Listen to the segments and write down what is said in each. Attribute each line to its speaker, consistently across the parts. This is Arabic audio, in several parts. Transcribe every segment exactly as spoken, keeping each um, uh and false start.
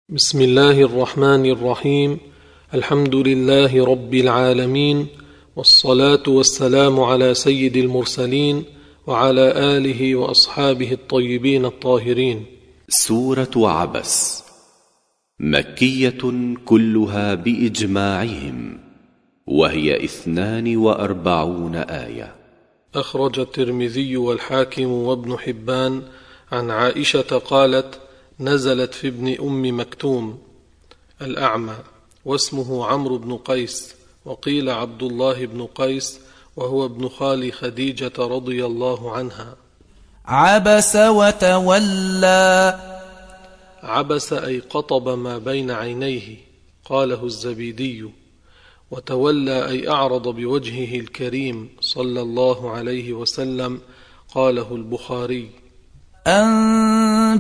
Speaker 1: بسم الله الرحمن الرحيم. الحمد لله رب العالمين، والصلاة والسلام على سيد المرسلين وعلى آله وأصحابه الطيبين الطاهرين.
Speaker 2: سورة عبس مكية كلها بإجماعهم، وهي اثنان وأربعون آية.
Speaker 1: أخرج الترمذي والحاكم وابن حبان عن عائشة قالت: نزلت في ابن أم مكتوم الأعمى، واسمه عمرو بن قيس، وقيل عبد الله بن قيس، وهو ابن خال خديجة رضي الله عنها.
Speaker 3: عبس وتولى.
Speaker 1: عبس أي قطب ما بين عينيه، قاله الزبيدي. وتولى أي أعرض بوجهه الكريم صلى الله عليه وسلم، قاله البخاري.
Speaker 3: أن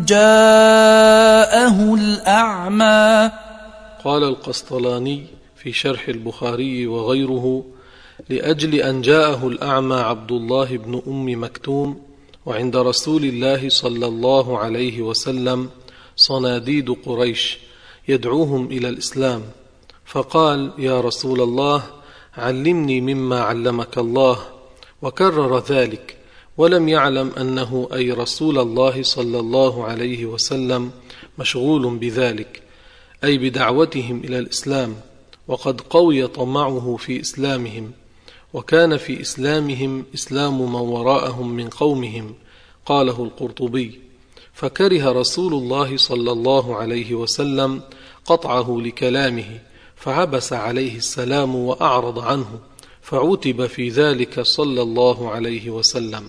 Speaker 3: جاءه الأعمى.
Speaker 1: قال القسطلاني في شرح البخاري وغيره: لأجل أن جاءه الأعمى عبد الله بن أم مكتوم، وعند رسول الله صلى الله عليه وسلم صناديد قريش يدعوهم إلى الإسلام، فقال: يا رسول الله، علمني مما علمك الله، وكرر ذلك، ولم يعلم أنه أي رسول الله صلى الله عليه وسلم مشغول بذلك، أي بدعوتهم إلى الإسلام، وقد قوي طمعه في إسلامهم، وكان في إسلامهم إسلام من وراءهم من قومهم، قاله القرطبي. فكره رسول الله صلى الله عليه وسلم قطعه لكلامه، فعبس عليه السلام وأعرض عنه، فعتب في ذلك صلى الله عليه وسلم.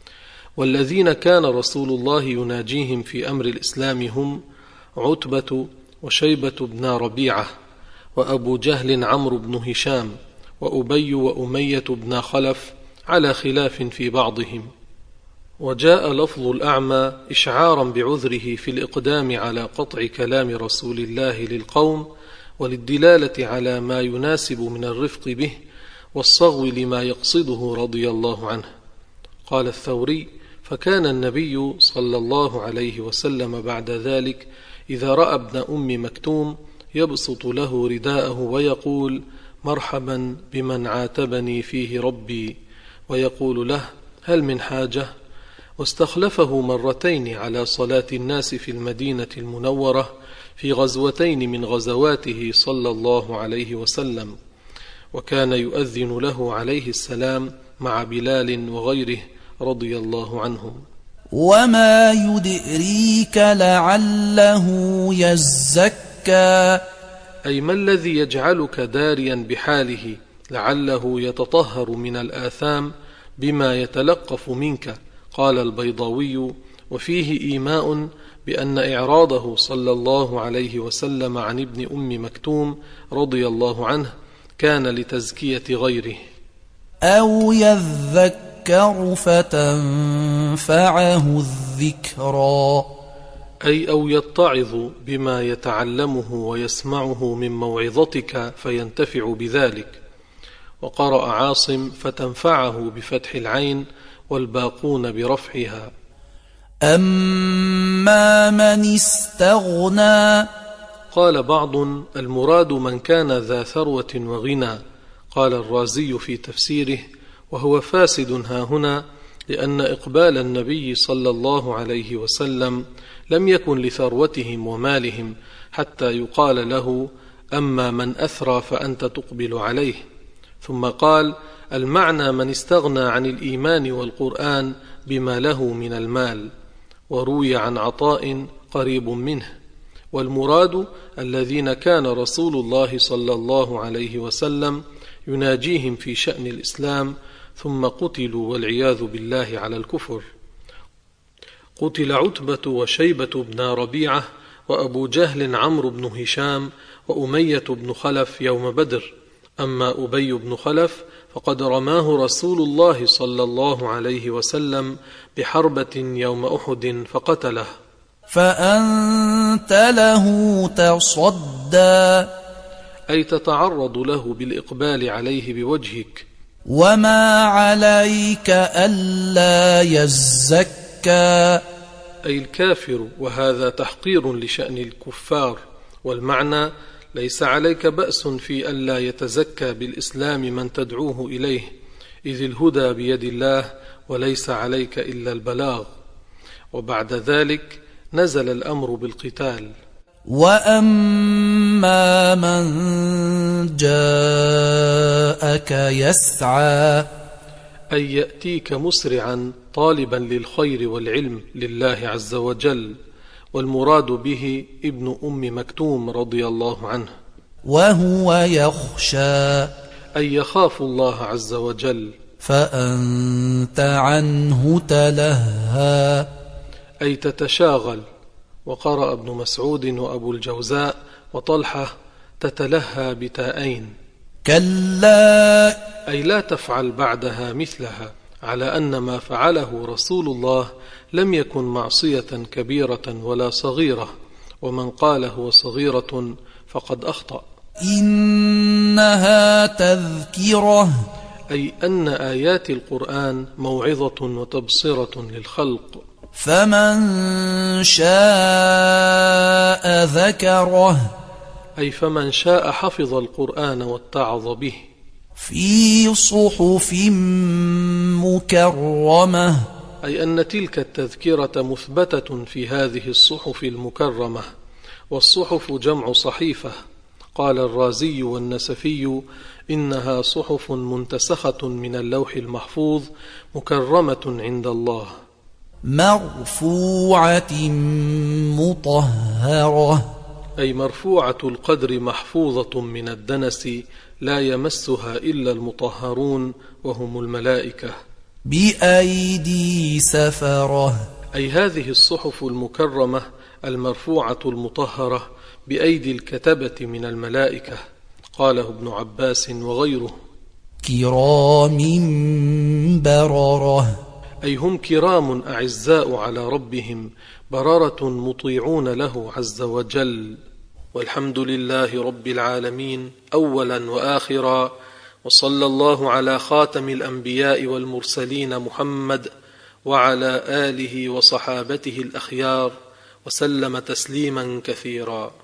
Speaker 1: والذين كان رسول الله يناجيهم في أمر الإسلام هم عتبة وشيبة بن ربيعة، وأبو جهل عمرو بن هشام، وأبي وأمية بن خلف، على خلاف في بعضهم. وجاء لفظ الأعمى إشعارا بعذره في الإقدام على قطع كلام رسول الله للقوم، وللدلالة على ما يناسب من الرفق به والصغو لما يقصده رضي الله عنه. قال الثوري: فكان النبي صلى الله عليه وسلم بعد ذلك إذا رأى ابن أم مكتوم يبسط له رداءه ويقول: مرحبا بمن عاتبني فيه ربي، ويقول له: هل من حاجة؟ واستخلفه مرتين على صلاة الناس في المدينة المنورة في غزوتين من غزواته صلى الله عليه وسلم، وكان يؤذن له عليه السلام مع بلال وغيره رضي الله عنهم.
Speaker 3: وما يدريك لعله يزكى.
Speaker 1: أي ما الذي يجعلك داريا بحاله لعله يتطهر من الآثام بما يتلقف منك، قال البيضاوي. وفيه إيماء بأن إعراضه صلى الله عليه وسلم عن ابن أم مكتوم رضي الله عنه كان لتزكية غيره.
Speaker 3: أو يذكر فتنفعه الذكرى.
Speaker 1: أي أو يتعظ بما يتعلمه ويسمعه من موعظتك فينتفع بذلك. وقرأ عاصم: فتنفعه بفتح العين، والباقون برفعها.
Speaker 3: أما من استغنى.
Speaker 1: قال بعض: المراد من كان ذا ثروة وغنى. قال الرازي في تفسيره: وهو فاسد هاهنا، لأن إقبال النبي صلى الله عليه وسلم لم يكن لثروتهم ومالهم حتى يقال له: أما من أثرى فأنت تقبل عليه. ثم قال: المعنى من استغنى عن الإيمان والقرآن بما له من المال. وروي عن عطاء قريب منه. والمراد الذين كان رسول الله صلى الله عليه وسلم يناجيهم في شأن الإسلام ثم قتلوا والعياذ بالله على الكفر. قتل عتبة وشيبة بن ربيعة وأبو جهل عمرو بن هشام وأمية بن خلف يوم بدر. أما أبي بن خلف فقد رماه رسول الله صلى الله عليه وسلم بحربة يوم أحد فقتله.
Speaker 3: فأنت له تصدى.
Speaker 1: أي تتعرض له بالإقبال عليه بوجهك.
Speaker 3: وما عليك ألا يزكى.
Speaker 1: أي الكافر، وهذا تحقير لشأن الكفار، والمعنى: ليس عليك بأس في ألا يتزكى بالإسلام من تدعوه إليه، إذ الهدى بيد الله وليس عليك إلا البلاغ. وبعد ذلك نزل الأمر بالقتال.
Speaker 3: وأما من جاءك يسعى،
Speaker 1: أي يأتيك مسرعا طالبا للخير والعلم لله عز وجل، والمراد به ابن أم مكتوم رضي الله عنه.
Speaker 3: وهو يخشى،
Speaker 1: أي يخاف الله عز وجل.
Speaker 3: فأنت عنه تلهى،
Speaker 1: أي تتشاغل. وقرأ ابن مسعود وأبو الجوزاء وطلحة تتلهى بتاءين.
Speaker 3: كلا،
Speaker 1: أي لا تفعل بعدها مثلها، على أن ما فعله رسول الله لم يكن معصية كبيرة ولا صغيرة، ومن قال هو صغيرة فقد أخطأ.
Speaker 3: إنها تذكرة،
Speaker 1: أي أن آيات القرآن موعظة وتبصرة للخلق.
Speaker 3: فمن شاء ذكره،
Speaker 1: أي فمن شاء حفظ القرآن واتعظ به.
Speaker 3: في صحف مكرمة،
Speaker 1: أي أن تلك التذكرة مثبتة في هذه الصحف المكرمة. والصحف جمع صحيفة. قال الرازي والنسفي: إنها صحف منتسخة من اللوح المحفوظ مكرمة عند الله.
Speaker 3: مرفوعة مطهرة،
Speaker 1: أي مرفوعة القدر محفوظة من الدنس، لا يمسها إلا المطهرون وهم الملائكة.
Speaker 3: بأيدي سفرة،
Speaker 1: أي هذه الصحف المكرمة المرفوعة المطهرة بأيدي الكتبة من الملائكة. قاله ابن عباس وغيره.
Speaker 3: كرام بررة،
Speaker 1: أي هم كرام أعزاء على ربهم، بررة مطيعون له عز وجل. والحمد لله رب العالمين أولا وآخرا، وصلى الله على خاتم الأنبياء والمرسلين محمد وعلى آله وصحابته الأخيار، وسلم تسليما كثيرا.